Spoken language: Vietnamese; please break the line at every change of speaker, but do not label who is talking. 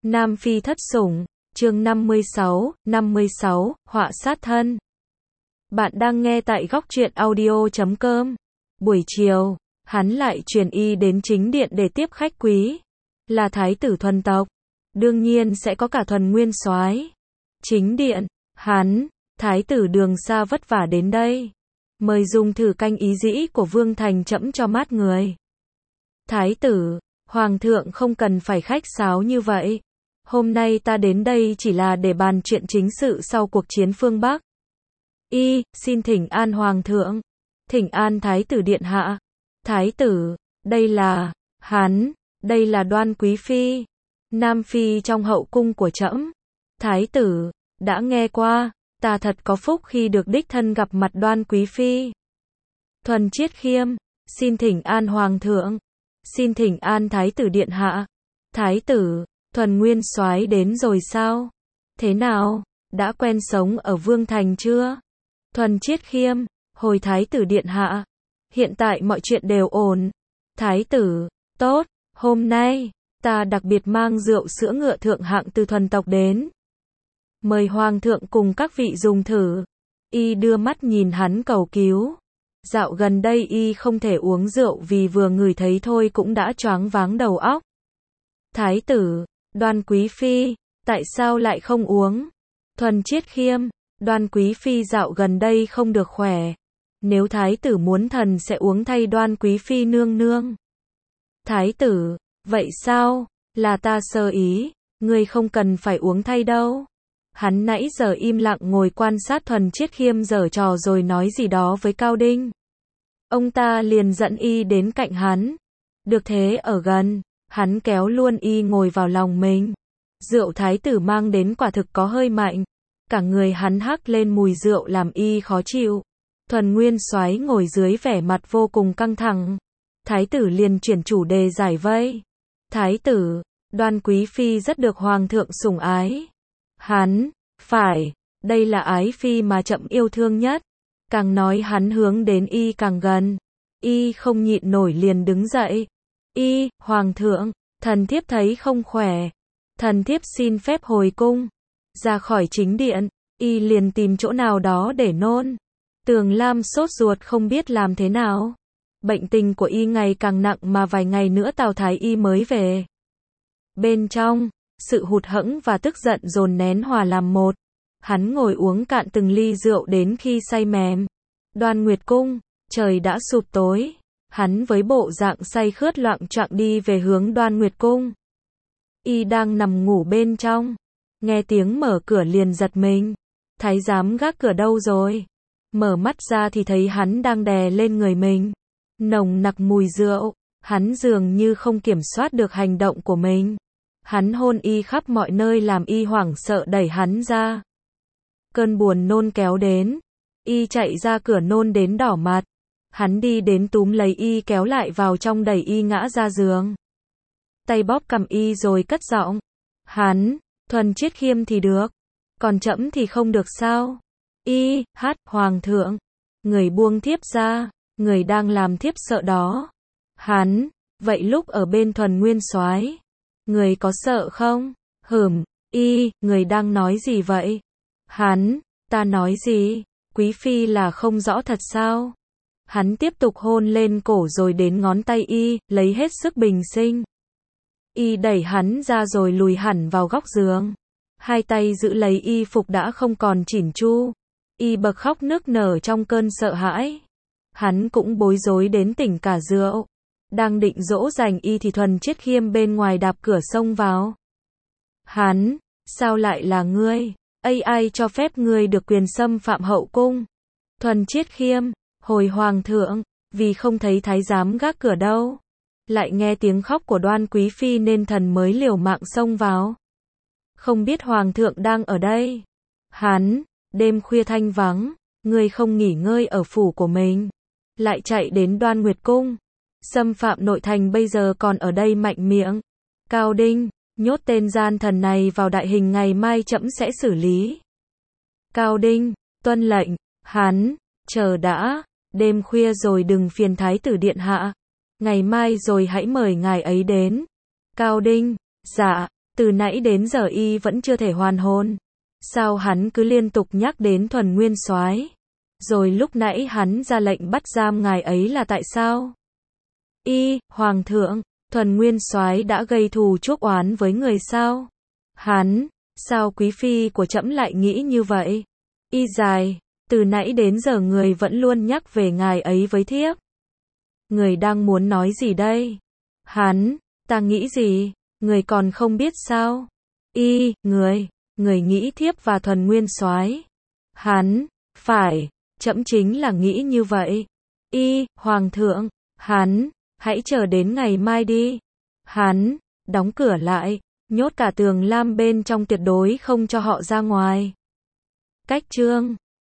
Nam Phi thất sủng, chương 56, họa sát thân. Bạn đang nghe tại góc truyện audio.com. Buổi chiều, hắn lại truyền y đến chính điện để tiếp khách quý. Là thái tử thuần tộc, đương nhiên sẽ có cả thuần nguyên soái. Chính điện, hắn, thái tử đường xa vất vả đến đây. Mời dùng thử canh ý dĩ của Vương Thành trẫm cho mát người. Thái tử, hoàng thượng không cần phải khách sáo như vậy. Hôm nay ta đến đây chỉ là để bàn chuyện chính sự sau cuộc chiến phương Bắc. Xin thỉnh an hoàng thượng. Thỉnh an thái tử điện hạ. Thái tử, đây là, đây là Đoan Quý Phi. Nam Phi trong hậu cung của trẫm. Thái tử, đã nghe qua, ta thật có phúc khi được đích thân gặp mặt Đoan Quý Phi. Thuần Chiết Khiêm, xin thỉnh an hoàng thượng. Xin thỉnh an thái tử điện hạ. Thái tử, Thuần Nguyên soái đến rồi sao? Thế nào, đã quen sống ở Vương Thành chưa? Thuần Chiết Khiêm, hồi thái tử điện hạ. Hiện tại mọi chuyện đều ổn. Thái tử, tốt, hôm nay, ta đặc biệt mang rượu sữa ngựa thượng hạng từ thuần tộc đến. Mời hoàng thượng cùng các vị dùng thử. Y đưa mắt nhìn hắn cầu cứu. Dạo gần đây y không thể uống rượu vì vừa ngửi thấy thôi cũng đã choáng váng đầu óc. Thái tử, Đoan Quý Phi, tại sao lại không uống? Thuần Chiết Khiêm, Đoan Quý Phi dạo gần đây không được khỏe. Nếu thái tử muốn thần sẽ uống thay Đoan Quý Phi nương nương. Thái tử, vậy sao? Là ta sơ ý, ngươi không cần phải uống thay đâu. Hắn nãy giờ im lặng ngồi quan sát Thuần Chiết Khiêm giở trò rồi nói gì đó với Cao Đinh. Ông ta liền dẫn y đến cạnh hắn. Được thế ở gần, hắn kéo luôn y ngồi vào lòng mình. Rượu thái tử mang đến quả thực có hơi mạnh. Cả người hắn hắc lên mùi rượu làm y khó chịu. Thuần Nguyên soái ngồi dưới vẻ mặt vô cùng căng thẳng. Thái tử liền chuyển chủ đề giải vây. Thái tử, Đoan Quý Phi rất được hoàng thượng sủng ái. Phải, đây là ái phi mà trẫm yêu thương nhất. Càng nói hắn hướng đến y càng gần. Y không nhịn nổi liền đứng dậy. Hoàng thượng, thần thiếp thấy không khỏe. Thần thiếp xin phép hồi cung. Ra khỏi chính điện, y liền tìm chỗ nào đó để nôn. Tường Lam sốt ruột không biết làm thế nào. Bệnh tình của y ngày càng nặng mà vài ngày nữa Tào Thái Y mới về. Bên trong, sự hụt hẫng và tức giận dồn nén hòa làm một. Hắn ngồi uống cạn từng ly rượu đến khi say mềm. Đoan Nguyệt Cung, trời đã sụp tối. Hắn với bộ dạng say khướt loạng choạng đi về hướng Đoan Nguyệt Cung. Y đang nằm ngủ bên trong. Nghe tiếng mở cửa liền giật mình. Thái giám gác cửa đâu rồi? Mở mắt ra thì thấy hắn đang đè lên người mình. Nồng nặc mùi rượu. Hắn dường như không kiểm soát được hành động của mình. Hắn hôn y khắp mọi nơi làm y hoảng sợ đẩy hắn ra. Cơn buồn nôn kéo đến. Y chạy ra cửa nôn đến đỏ mặt. Hắn đi đến túm lấy y kéo lại vào trong đẩy y ngã ra giường. Tay bóp cằm y rồi cất giọng. Thuần Chiết Khiêm thì được. Còn trẫm thì không được sao? Hoàng thượng. Người buông thiếp ra. Người đang làm thiếp sợ đó. Vậy lúc ở bên Thuần Nguyên soái, người có sợ không? Người đang nói gì vậy? Ta nói gì? Quý Phi là không rõ thật sao? Hắn tiếp tục hôn lên cổ rồi đến ngón tay y, lấy hết sức bình sinh. Y đẩy hắn ra rồi lùi hẳn vào góc giường. Hai tay giữ lấy y phục đã không còn chỉn chu. Y bật khóc nức nở trong cơn sợ hãi. Hắn cũng bối rối đến tỉnh cả rượu. Đang định dỗ dành y thì Thuần Chiết Khiêm bên ngoài đạp cửa xông vào. Sao lại là ngươi? Ai cho phép ngươi được quyền xâm phạm hậu cung? Thuần Chiết Khiêm, hồi hoàng thượng, vì không thấy thái giám gác cửa đâu. Lại nghe tiếng khóc của Đoan Quý Phi nên thần mới liều mạng xông vào. Không biết hoàng thượng đang ở đây. Đêm khuya thanh vắng, ngươi không nghỉ ngơi ở phủ của mình. Lại chạy đến Đoan Nguyệt Cung. Xâm phạm nội thành bây giờ còn ở đây mạnh miệng. Cao Đinh, nhốt tên gian thần này vào đại hình ngày mai trẫm sẽ xử lý. Cao Đinh, tuân lệnh. Chờ đã, đêm khuya rồi đừng phiền thái tử điện hạ. Ngày mai rồi hãy mời ngài ấy đến. Cao Đinh, dạ, Từ nãy đến giờ y vẫn chưa thể hoàn hồn. Sao hắn cứ liên tục nhắc đến Thuần Nguyên Soái? Rồi lúc nãy hắn ra lệnh bắt giam ngài ấy là tại sao? Hoàng thượng, Thuần Nguyên Soái đã gây thù chuốc oán với người sao? Hắn, sao quý phi của trẫm lại nghĩ như vậy? Dài, từ nãy đến giờ người vẫn luôn nhắc về ngài ấy với thiếp. Người đang muốn nói gì đây? Hắn, ta nghĩ gì? Người còn không biết sao? Người nghĩ thiếp và Thuần Nguyên Soái. Hắn, phải, trẫm chính là nghĩ như vậy. Hoàng thượng, hắn, hãy chờ đến ngày mai đi. Hắn, đóng cửa lại, nhốt cả Tường Lam bên trong tuyệt đối không cho họ ra ngoài. Cách chương